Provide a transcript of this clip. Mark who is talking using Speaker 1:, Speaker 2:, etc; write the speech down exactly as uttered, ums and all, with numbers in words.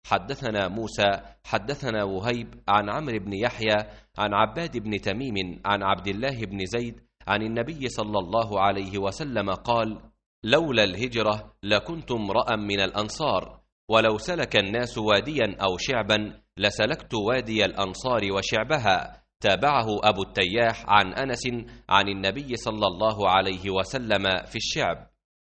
Speaker 1: حدثنا موسى حدثنا وهيب عن عمرو بن يحيى عن عباد بن تميم عن عبد الله بن زيد عن النبي صلى الله عليه وسلم قال: لولا الهجرة لكنت امرأ من الأنصار، ولو سلك الناس واديا أو شعبا لسلكت وادي الأنصار وشعبها. تابعه أبو التياح عن أنس عن النبي صلى الله عليه وسلم في الشعب.